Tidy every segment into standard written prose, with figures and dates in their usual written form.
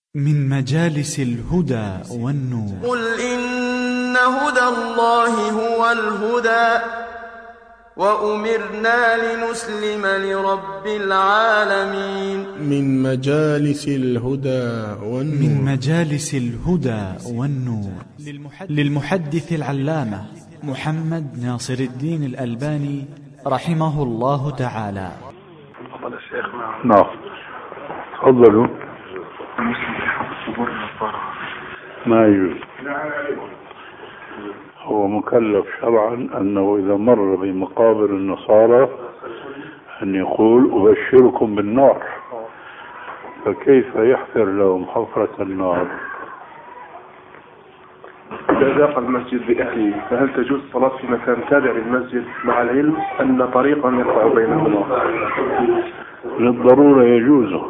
من مجالس الهدى والنور. قل إن هدى الله هو الهدى وأمرنا لنسلم لرب العالمين. من مجالس الهدى والنور. من مجالس الهدى والنور للمحدث العلامة محمد ناصر الدين الألباني رحمه الله تعالى. تفضل يا شيخ. نعم تفضلوا. ما يجوز، هو مكلف شرعا أنه إذا مر بمقابر النصارى أن يقول أبشركم بالنار، فكيف يحفر لهم حفرة النار؟ إذا ذاق المسجد بأهله فهل تجوز الصلاة في مكان تابع للمسجد مع العلم أن طريقا يقطع بينهما؟ للضرورة يجوز.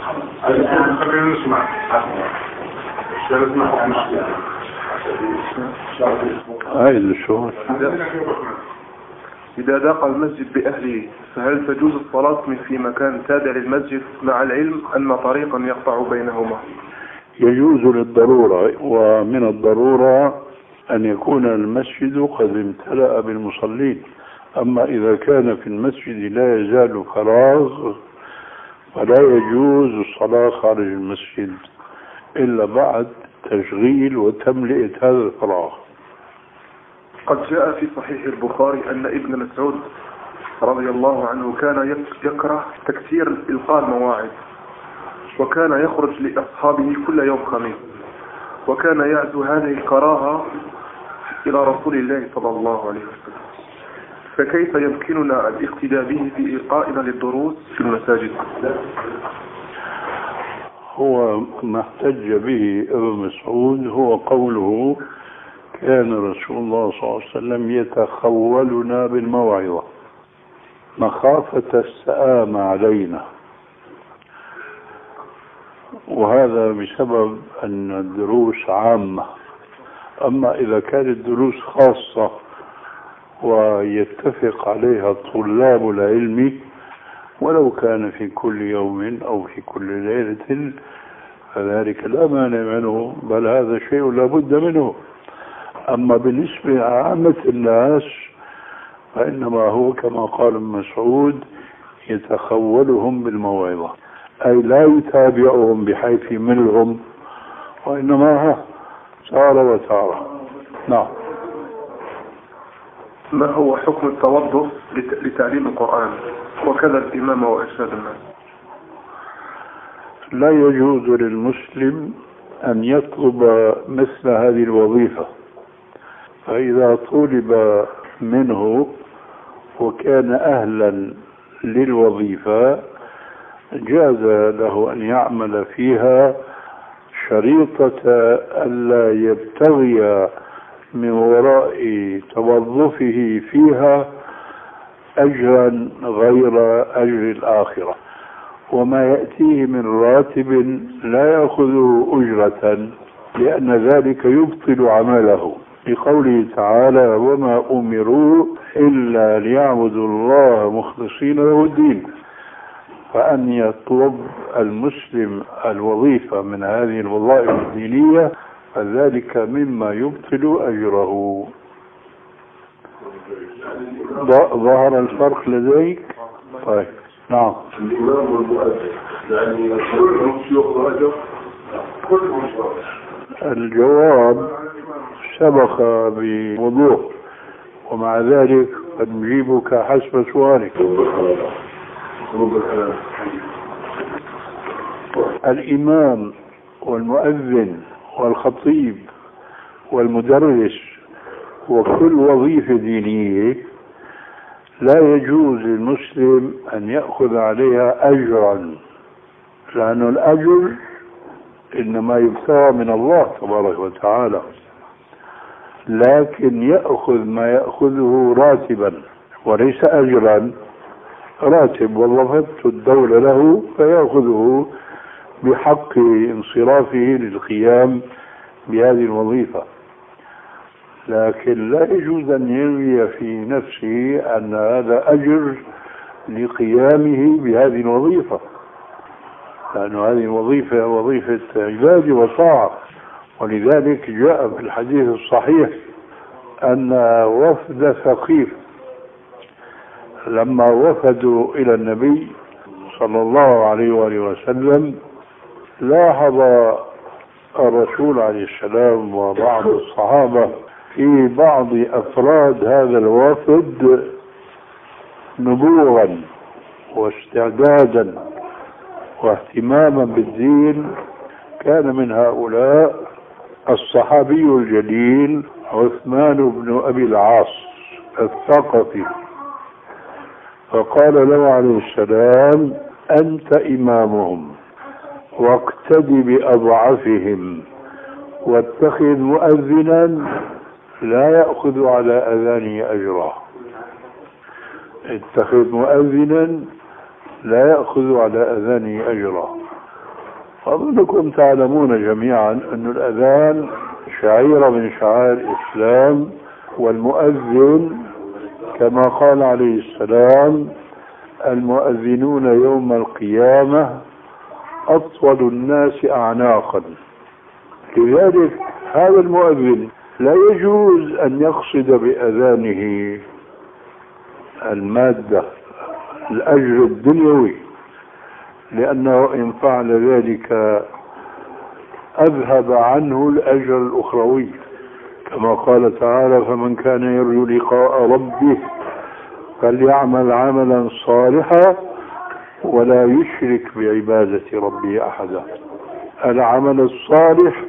إذا ذاق المسجد بأهله فهل تجوز الصلاة في مكان تابع للمسجد مع العلم أن طريقا يقطع بينهما؟ يجوز للضرورة، ومن الضرورة أن يكون المسجد قد امتلأ بالمصلين. أما إذا كان في المسجد لا يزال فراغ فلا يجوز الصلاة خارج المسجد إلا بعد تشغيل وتملئة هذا الفراغ. قد جاء في صحيح البخاري أن ابن مسعود رضي الله عنه كان يكره تكثير إلقاء المواعظ، وكان يخرج لأصحابه كل يوم خميس، وكان يعزو هذه الكراهة إلى رسول الله صلى الله عليه وسلم، فكيف يمكننا الاقتداء به في إلقائنا للدروس في المساجد؟ هو ما احتج به ابن مسعود هو قوله كان رسول الله صلى الله عليه وسلم يتخولنا بالموعظة مخافة السآم علينا، وهذا بسبب أن الدروس عامة. أما إذا كانت دروس خاصة ويتفق عليها طلاب العلم ولو كان في كل يوم أو في كل ليلة فذلك لا مانع منه، بل هذا شيء لا بد منه. أما بالنسبة لعامة الناس فإنما هو كما قال ابن مسعود يتخولهم بالموعظة، أي لا يتابعهم بحيث يملهم، وإنما سار وسار. نعم. ما هو حكم التوظف لتعليم القرآن وكذا الإمام وإرشاد الناس؟ لا يجوز للمسلم أن يطلب مثل هذه الوظيفة، فإذا طلب منه وكان أهلا للوظيفة جاز له أن يعمل فيها شريطة ألا يبتغي من وراء توظفه فيها أجرا غير أجر الآخرة، وما يأتيه من راتب لا يأخذه أجرة، لأن ذلك يبطل عمله، لقوله تعالى وما أمروا إلا ليعبدوا الله مخلصين له الدين. فأن يطلب المسلم الوظيفة من هذه الوظائف الدينية فذلك مما يبطل أجره. ظهر الفرق لديك؟ طيب. نعم. الإمام والمؤذن يعني كلهم يأخذ أجر كلهم. الجواب سبق بوضوح، ومع ذلك قد نجيبك حسب سؤالك. الإمام والمؤذن والخطيب والمدرس وكل وظيفة دينية لا يجوز للمسلم أن يأخذ عليها أجرا، لأن الأجر إنما يبتغى من الله تبارك وتعالى، لكن يأخذ ما يأخذه راتبا وليس أجرا. راتب وظفت الدولة له فيأخذه بحق انصرافه للقيام بهذه الوظيفة، لكن لا يجوز أن ينوي في نفسه أن هذا أجر لقيامه بهذه الوظيفة. لأن هذه وظيفة عبادة وطاعة. ولذلك جاء في الحديث الصحيح أن وفد ثقيف لما وفدوا إلى النبي صلى الله عليه وآله وسلم لاحظ الرسول عليه السلام وبعض الصحابة في بعض أفراد هذا الوفد نبوغا واستعدادا واهتماما بالدين. كان من هؤلاء الصحابي الجليل عثمان بن أبي العاص الثقفي، فقال له عليه السلام: أنت إمامهم واقتدي بأضعفهم واتخذ مؤذنا لا يأخذ على أذانه أجرا. اتخذ مؤذنا لا يأخذ على أذانه أجرا. أظنكم تعلمون جميعا أن الأذان شعيرة من شعائر الإسلام، والمؤذن كما قال عليه السلام: المؤذنون يوم القيامة أطول الناس أعناقا. لذلك هذا المؤذن لا يجوز أن يقصد بأذانه المادة الأجر الدنيوي، لأنه إن فعل ذلك أذهب عنه الأجر الأخروي، كما قال تعالى: فمن كان يرجو لقاء ربه فليعمل عملا صالحا ولا يشرك بعبادة ربه أحدا. العمل الصالح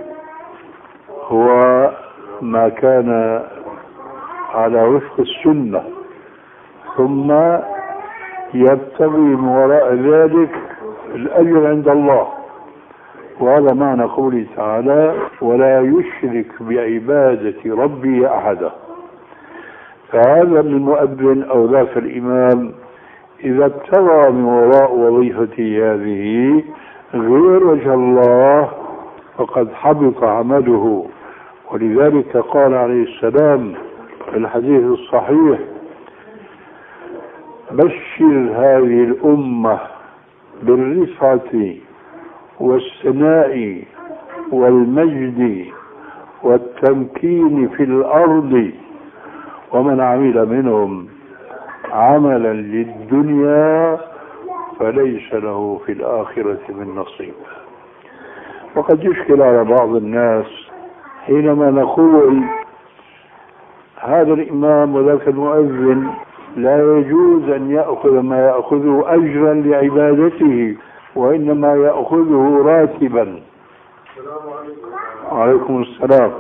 هو ما كان على وفق السنة، ثم يبتغي من وراء ذلك الأجر عند الله. وهذا معنى قوله تعالى: ولا يشرك بعبادة ربه أحدا. فهذا المؤذن أو ذاك الإمام إذا ابتغى من وراء وظيفته هذه غير وجه الله فقد حبط عمله. ولذلك قال عليه السلام في الحديث الصحيح: بشر هذه الأمة بالرفعة والثناء والمجد والتمكين في الأرض، ومن عمل منهم عملا للدنيا فليس له في الآخرة من نصيب. وقد يشكل على بعض الناس حينما نقول هذا الإمام وذاك المؤذن لا يجوز أن يأخذ ما يأخذه أجرا لعبادته، وإنما يأخذه راتبا. وعليكم السلام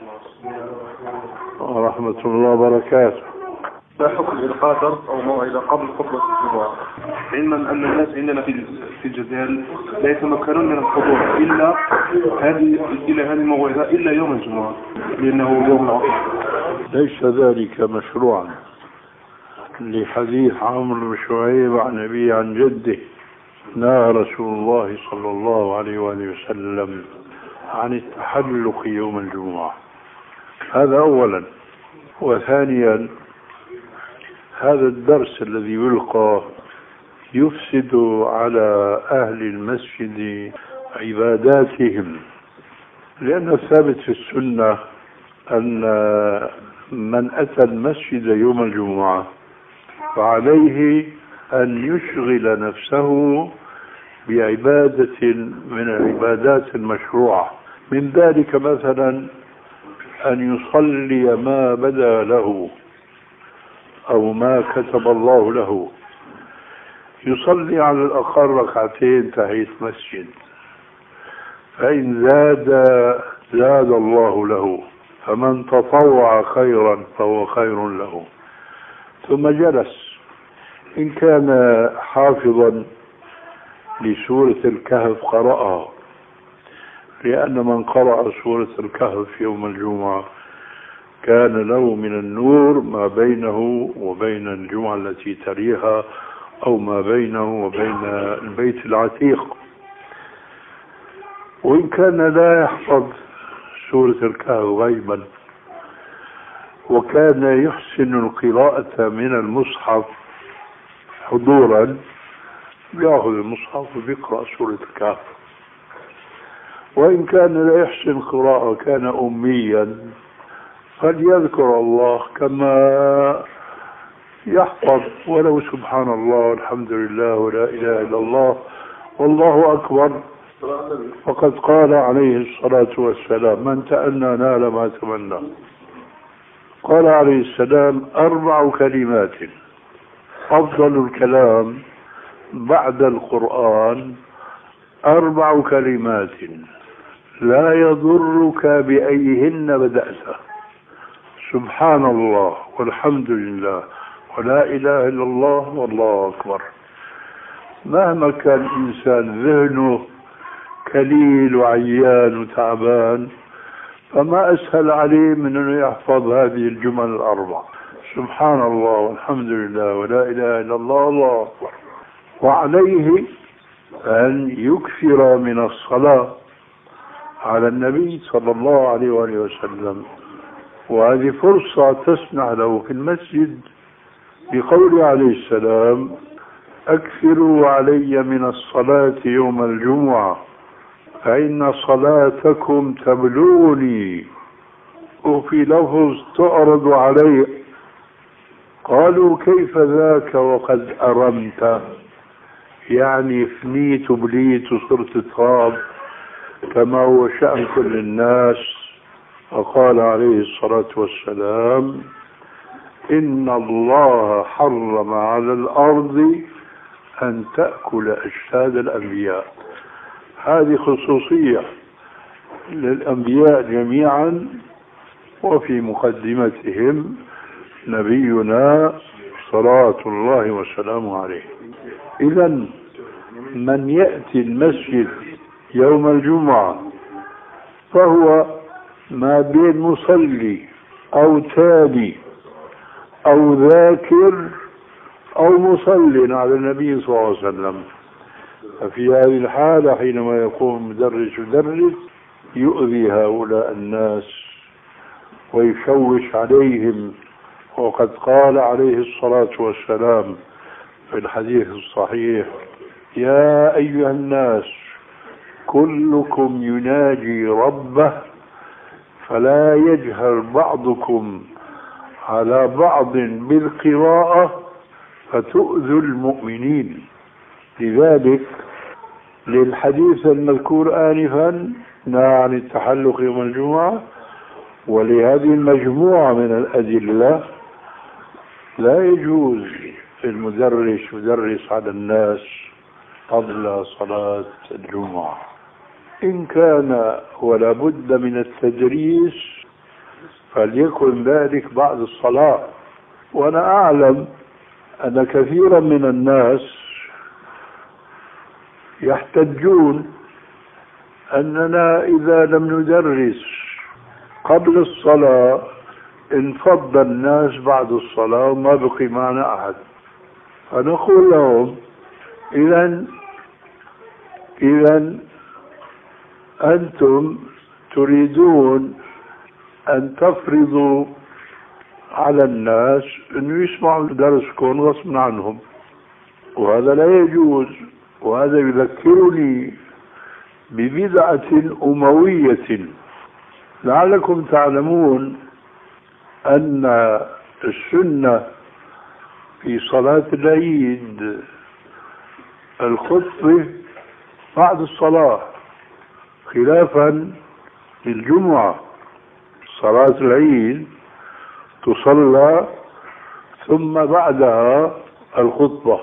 ورحمة الله وبركاته. لا حكم إلقاء درس أو موعظة قبل خطبة الجمعة، علما أن الناس عندنا في الجزائر لا يتمكنون من الحضور إلا هذه الموعظة إلا يوم الجمعة لأنه يوم العطلة. ليس ذلك مشروعا، لحديث عمرو بن شعيب عن أبيه عن جده: نهى رسول الله صلى الله عليه وآله وسلم عن التحلق يوم الجمعة. هذا أولا. وثانيا، هذا الدرس الذي يلقى يفسد على أهل المسجد عباداتهم، لأن الثابت في السنة أن من أتى المسجد يوم الجمعة فعليه أن يشغل نفسه بعبادة من العبادات المشروعة. من ذلك مثلا أن يصلي ما بدا له أو ما كتب الله له. يصلي على الأقل ركعتين تحية مسجد، فإن زاد الله له، فمن تطوع خيرا فهو خير له. ثم جلس. إن كان حافظا لسورة الكهف قرأها، لأن من قرأ سورة الكهف يوم الجمعة كان له من النور ما بينه وبين الجمعة التي تليها، أو ما بينه وبين البيت العتيق. وإن كان لا يحفظ سورة الكهف غيبا وكان يحسن القراءة من المصحف حضورا، بياخذ المصحف وبيقرأ سورة الكهف، وإن كان لا يحسن قراءة كان أميا فليذكر الله كما يحفظ ولو سبحان الله والحمد لله ولا إله إلا الله والله أكبر. فقد قال عليه الصلاة والسلام: من تأنى نال ما تمنى. قال عليه السلام: 4 كلمات أفضل الكلام بعد القرآن 4 كلمات لا يضرك بأيهن بدأت: سبحان الله والحمد لله ولا إله إلا الله والله أكبر. مهما كان الإنسان ذهنه كليل وعيان وتعبان فما أسهل عليه من أنه يحفظ هذه الجمل 4: سبحان الله والحمد لله ولا إله إلا الله والله أكبر. وعليه أن يكثر من الصلاة على النبي صلى الله عليه وآله وسلم، وهذه فرصة تسمح له في المسجد بقوله عليه السلام: أكثروا علي من الصلاة يوم الجمعة فإن صلاتكم تبلغني. وفي لفظ تعرض علي. قالوا: كيف ذاك وقد أرمت؟ يعني فنيت بليت وصرت تراب كما هو شأن كل الناس. فقال عليه الصلاة والسلام: إن الله حرم على الأرض أن تأكل أجساد الأنبياء. هذه خصوصية للأنبياء جميعا، وفي مقدمتهم نبينا صلوات الله وسلامه عليه. إذن من يأتي المسجد يوم الجمعة فهو ما بين مصلي أو تالي أو ذاكر أو مصل على النبي صلى الله عليه وسلم. ففي هذه الحالة حينما يقوم مدرس يدرس يؤذي هؤلاء الناس ويشوش عليهم. وقد قال عليه الصلاة والسلام في الحديث الصحيح: يا أيها الناس كلكم يناجي ربه فلا يجهر بعضكم على بعض بالقراءة فتؤذوا المؤمنين. لذلك للحديث المذكور آنفا نهى عن التحلق يوم الجمعة، ولهذه المجموعة من الأدلة لا يجوز المدرس يدرس على الناس قبل صلاة الجمعة. إن كان ولا بد من التدريس فليكن ذلك بعد الصلاة. وأنا أعلم أن كثيرا من الناس يحتجون أننا إذا لم ندرس قبل الصلاة انفض الناس بعد الصلاة وما بقي معنا أحد. فنقول لهم: إذن أنتم تريدون أن تفرضوا على الناس أن يسمعوا درسكم غصبا عنهم، وهذا لا يجوز. وهذا يذكرني ببدعة أموية. لعلكم تعلمون أن السنة في صلاة العيد الخطبة بعد الصلاة، خلافا للجمعة. صلاة العيد تصلى ثم بعدها الخطبة.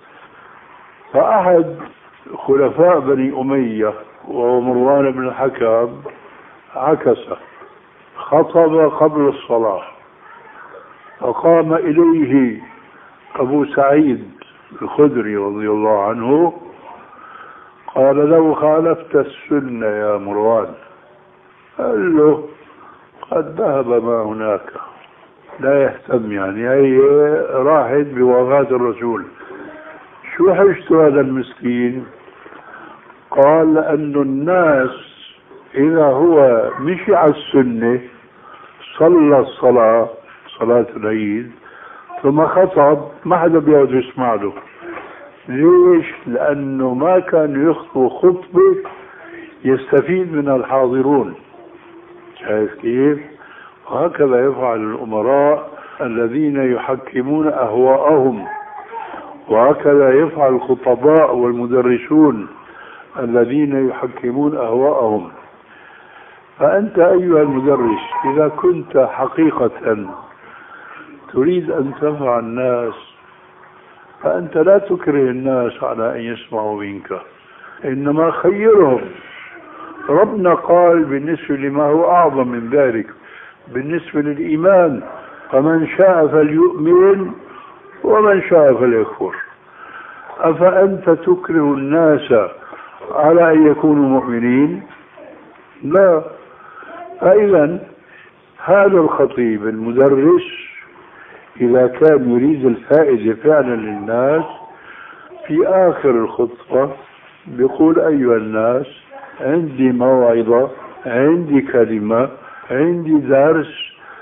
فأحد خلفاء بني أمية وهو مروان بن الحكم عكس، خطب قبل الصلاة، فقام إليه أبو سعيد الخدري رضي الله عنه قال: لو خالفت السنة يا مروان. قال له: قد ذهب ما هناك، لا يهتم، يعني هي راحت بوفاة الرسول. شو حجت هذا المسكين؟ قال: لأن الناس إذا هو مشي على السنة صلى الصلاة صلاة العيد ثم خطب ما حدا بيقعد يسمع له، ليش؟ لأنه ما كان يخطب خطبة يستفيد من الحاضرون. شايف كيف؟ وهكذا يفعل الأمراء الذين يحكمون أهواءهم، وهكذا يفعل الخطباء والمدرسون الذين يحكمون أهواءهم. فأنت أيها المدرس إذا كنت حقيقة تريد أن تنفع الناس فأنت لا تكره الناس على أن يسمعوا منك، إنما خيرهم. ربنا قال بالنسبة لما هو أعظم من ذلك بالنسبة للإيمان: فمن شاء فليؤمن ومن شاء فليكفر. أفأنت تكره الناس على أن يكونوا مؤمنين؟ لا. فإذا هذا الخطيب المدرس إذا كان يريد الفائدة فعلا للناس في آخر الخطبة بيقول: أيها الناس، عندي موعظة، عندي كلمة، عندي درس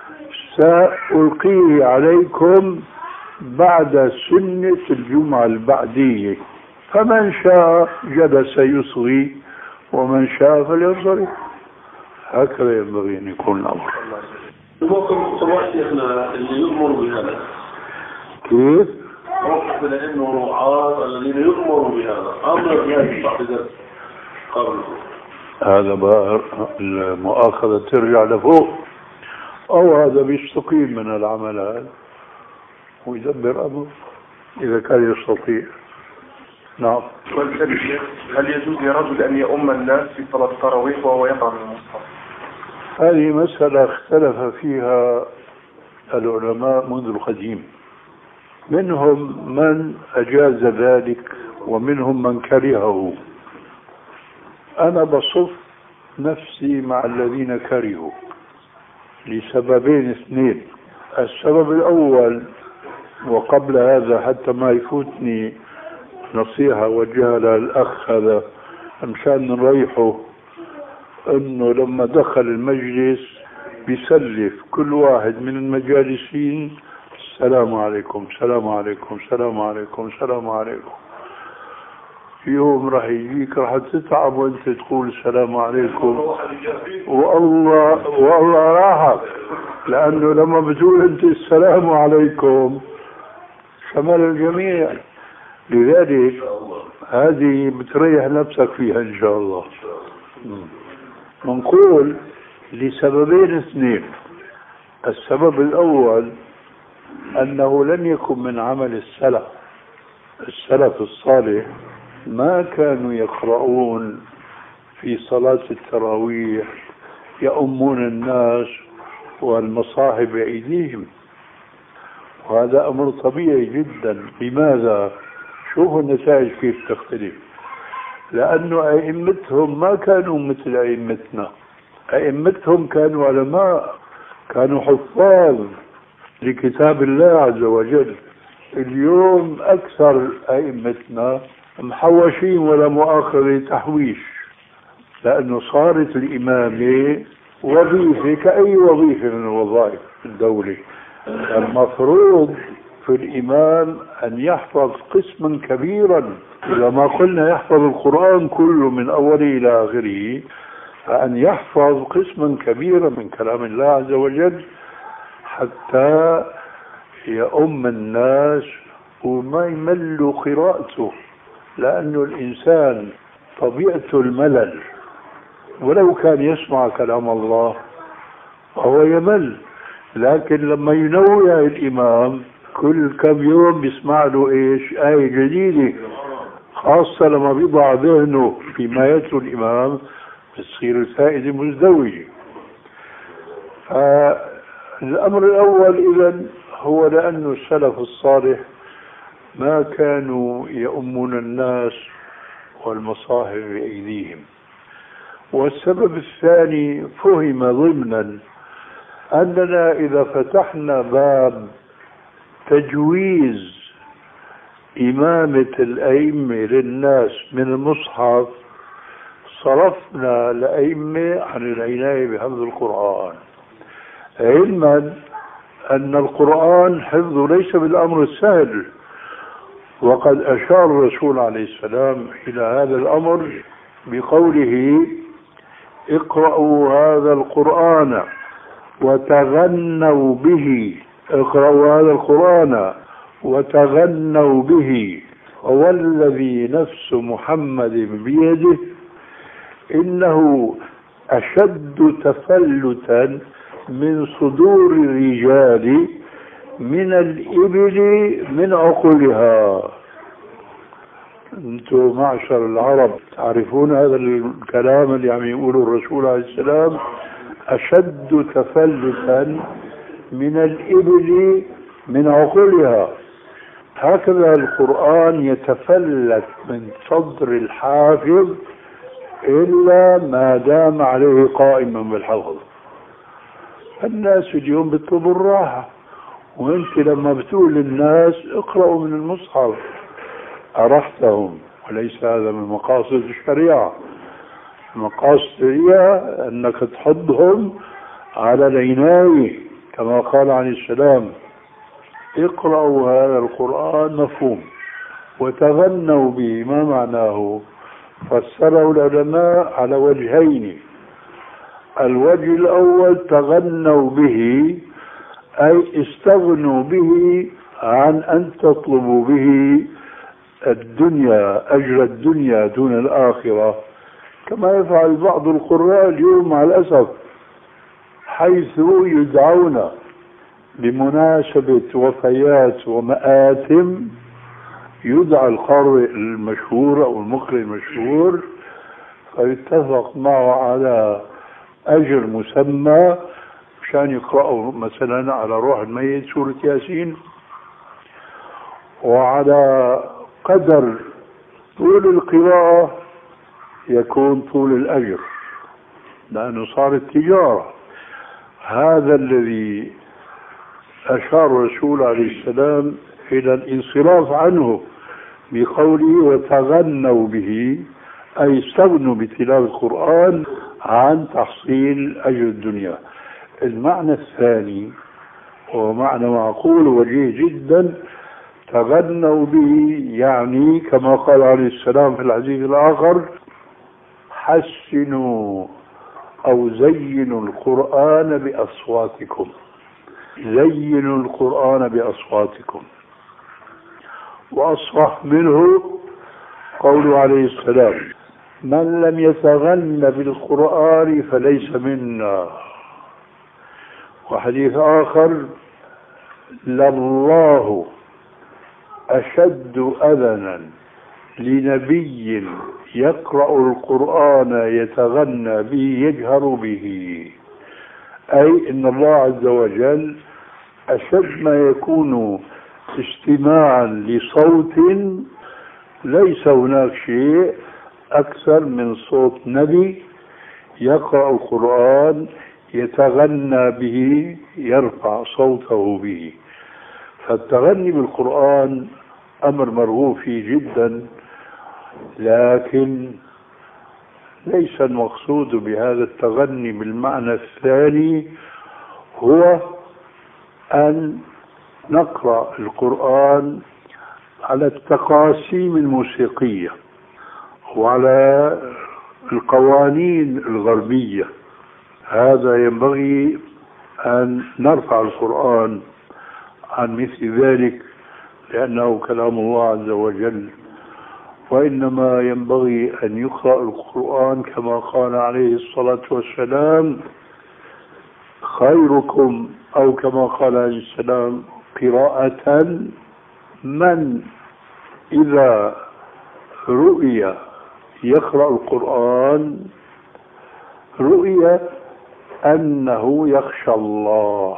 سألقيه عليكم بعد سنة الجمعة البعدية، فمن شاء جلس يصغي ومن شاء فليصغي. هكذا ينبغي أن يكون الأمر. ممكن صباح شيخنا اللي يؤمروا بهذا كيف؟ موقف الأئمة والرعاة الذين يؤمروا بهذا أمر جاهز بعد ذلك قبله، هذا بقى المؤاخذة ترجع لفوق، أو هذا بيستقيم من العمل هذا ويدبر أمره إذا كان يستطيع. نعم. هل يجوز لرجل أن يؤم الناس في صلاة التراويح وهو يقرأ من المصحف؟ هذه مسألة اختلف فيها العلماء منذ القديم، منهم من أجاز ذلك ومنهم من كرهه. أنا بصف نفسي مع الذين كرهوا لسببين اثنين. السبب الأول، وقبل هذا حتى ما يفوتني نصيحة وجهها للأخ هذا مشان نريحه، انه لما دخل المجلس بيسلف كل واحد من المجالسين: السلام عليكم، السلام عليكم، السلام عليكم، السلام عليكم. يوم راح يجيك راح تتعب وانت تقول السلام عليكم، والله راحك، لانه لما بتقول انت السلام عليكم شمل الجميع. لذلك هذه بتريح نفسك فيها ان شاء الله. منقول لسببين اثنين. السبب الأول أنه لم يكن من عمل السلف الصالح، ما كانوا يقرؤون في صلاة التراويح يؤمون الناس والمصاحف بأيديهم، وهذا أمر طبيعي جدا. لماذا؟ شوفوا النتائج كيف تختلف. لأنه أئمتهم ما كانوا مثل أئمتنا، أئمتهم كانوا علماء، كانوا حفاظ لكتاب الله عز وجل. اليوم أكثر أئمتنا محوشين ولا مؤاخذة تحويش، لأنه صارت الإمامة وظيفة كأي وظيفة من الوظائف الدولة. المفروض في الإمام أن يحفظ قسما كبيرا، إذا ما قلنا يحفظ القرآن كله من أوله إلى آخره، فأن يحفظ قسما كبيرا من كلام الله عز وجل حتى يؤم الناس وما يملوا قراءته. لأنه الإنسان طبيعته الملل، ولو كان يسمع كلام الله فهو يمل، لكن لما ينوع الإمام كل كم يوم بيسمع له ايش؟ آية جديدة، خاصة لما بيضع ذهنه فيما يتلو الإمام بتصير الفائدة مزدوجة. الأمر الأول إذن هو لأن السلف الصالح ما كانوا يؤمون الناس والمصاحف بأيديهم. والسبب الثاني فهم ضمنا أننا إذا فتحنا باب تجويز إمامة الأئمة للناس من المصحف صرفنا الأئمة عن العناية بحفظ القرآن، علما أن القرآن حفظه ليس بالأمر السهل، وقد أشار الرسول عليه السلام إلى هذا الأمر بقوله اقرأوا هذا القرآن وتغنوا به. اقرأوا هذا القرآن وتغنوا به، والذي نفس محمد بيده إنه أشد تفلتا من صدور الرجال من الإبل من عقولها. أنتم معشر العرب تعرفون هذا الكلام اللي عم يقوله الرسول عليه السلام، أشد تفلتا من الإبل من عقولها. هكذا القرآن يتفلت من صدر الحافظ إلا ما دام عليه قائما بالحفظ. الناس اليوم بيطلبوا الراحة، وانت لما بتقول للناس اقرأوا من المصحف أرحتهم، وليس هذا من مقاصد الشريعة. مقاصد الشريعة أنك تحضهم على العناية كما قال عليه السلام اقرأوا هذا القرآن مفهوم وتغنوا به. ما معناه؟ فسره العلماء على وجهين. الوجه الأول تغنوا به أي استغنوا به عن أن تطلبوا به الدنيا، أجر الدنيا دون الآخرة، كما يفعل بعض القراء اليوم مع الأسف، حيث يدعون بمناسبة وفيات ومآتم، يدعى القارئ المشهور أو المقرئ المشهور فيتفق معه على أجر مسمى مشان يقرأوا مثلا على روح الميت سورة ياسين، وعلى قدر طول القراءة يكون طول الأجر، لأنه صارت تجارة. هذا الذي أشار الرسول عليه السلام إلى الانصراف عنه بقوله وتغنوا به، أي استغنوا بتلاوة القرآن عن تحصيل أجر الدنيا. المعنى الثاني هو معنى معقول وجيه جدا، تغنوا به يعني كما قال عليه السلام في الحديث الآخر حسنوا أو زينوا القرآن بأصواتكم. زينوا القرآن بأصواتكم. وأصرح منه قوله عليه السلام من لم يتغن بالقرآن فليس منا. وحديث آخر لله أشد أذنا لنبي يقرأ القرآن يتغنى به يجهر به، أي إن الله عز وجل أشد ما يكون استماعا لصوت، ليس هناك شيء أكثر من صوت نبي يقرأ القرآن يتغنى به يرفع صوته به. فالتغني بالقرآن أمر مرغوب فيه جدا، لكن ليس المقصود بهذا التغني بالمعنى الثاني هو أن نقرأ القرآن على التقاسيم الموسيقية وعلى القوانين الغربية. هذا ينبغي أن نرفع القرآن عن مثل ذلك، لأنه كلام الله عز وجل، وإنما ينبغي أن يقرأ القرآن كما قال عليه الصلاة والسلام خيركم، أو كما قال عليه السلام قراءة من إذا رؤي يقرأ القرآن رؤي أنه يخشى الله،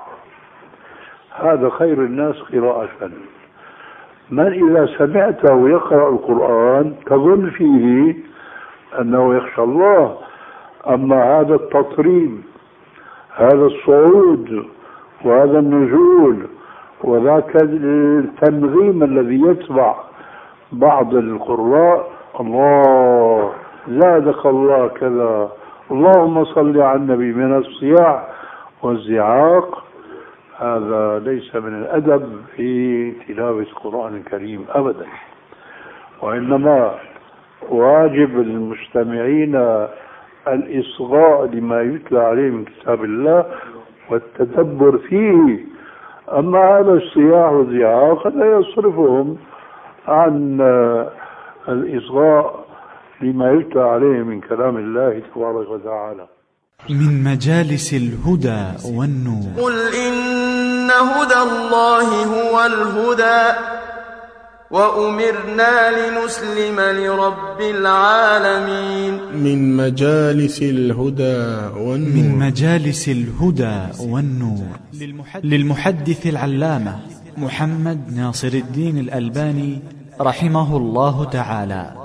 هذا خير الناس قراءة. من إذا سمعته يقرأ القرآن تظن فيه أنه يخشى الله. أما هذا التطريب، هذا الصعود وهذا النزول وذاك التنغيم الذي يتبع بعض القراء، الله زادك الله كذا، اللهم صل على النبي، من الصياح والزعاق، هذا ليس من الأدب في تلاوة القرآن الكريم أبدا، وإنما واجب المستمعين الإصغاء لما يتلى عليه من كتاب الله والتدبر فيه. أما هذا الصياح والزعاق قد يصرفهم عن الإصغاء لما يتلى عليه من كلام الله تبارك وتعالى. من مجالس الهدى والنور. قل إن هدى الله هو الهدى وأمرنا لنسلم لرب العالمين. من مجالس الهدى والنور. من مجالس الهدى والنور للمحدث العلامة محمد ناصر الدين الألباني رحمه الله تعالى.